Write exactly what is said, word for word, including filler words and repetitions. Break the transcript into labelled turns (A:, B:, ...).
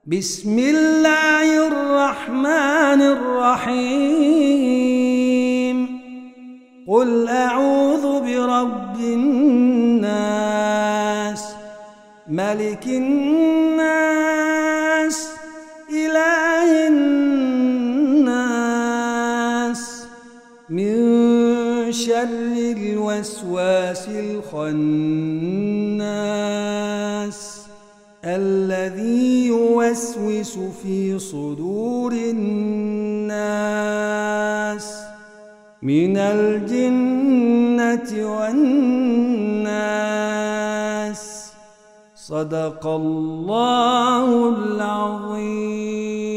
A: بسم الله الرحمن الرحيم قل أعوذ برب الناس ملك الناس إله الناس من شر الوسواس الخناس الذي يوسوس في صدور الناس من الجنة والناس. صدق الله العظيم.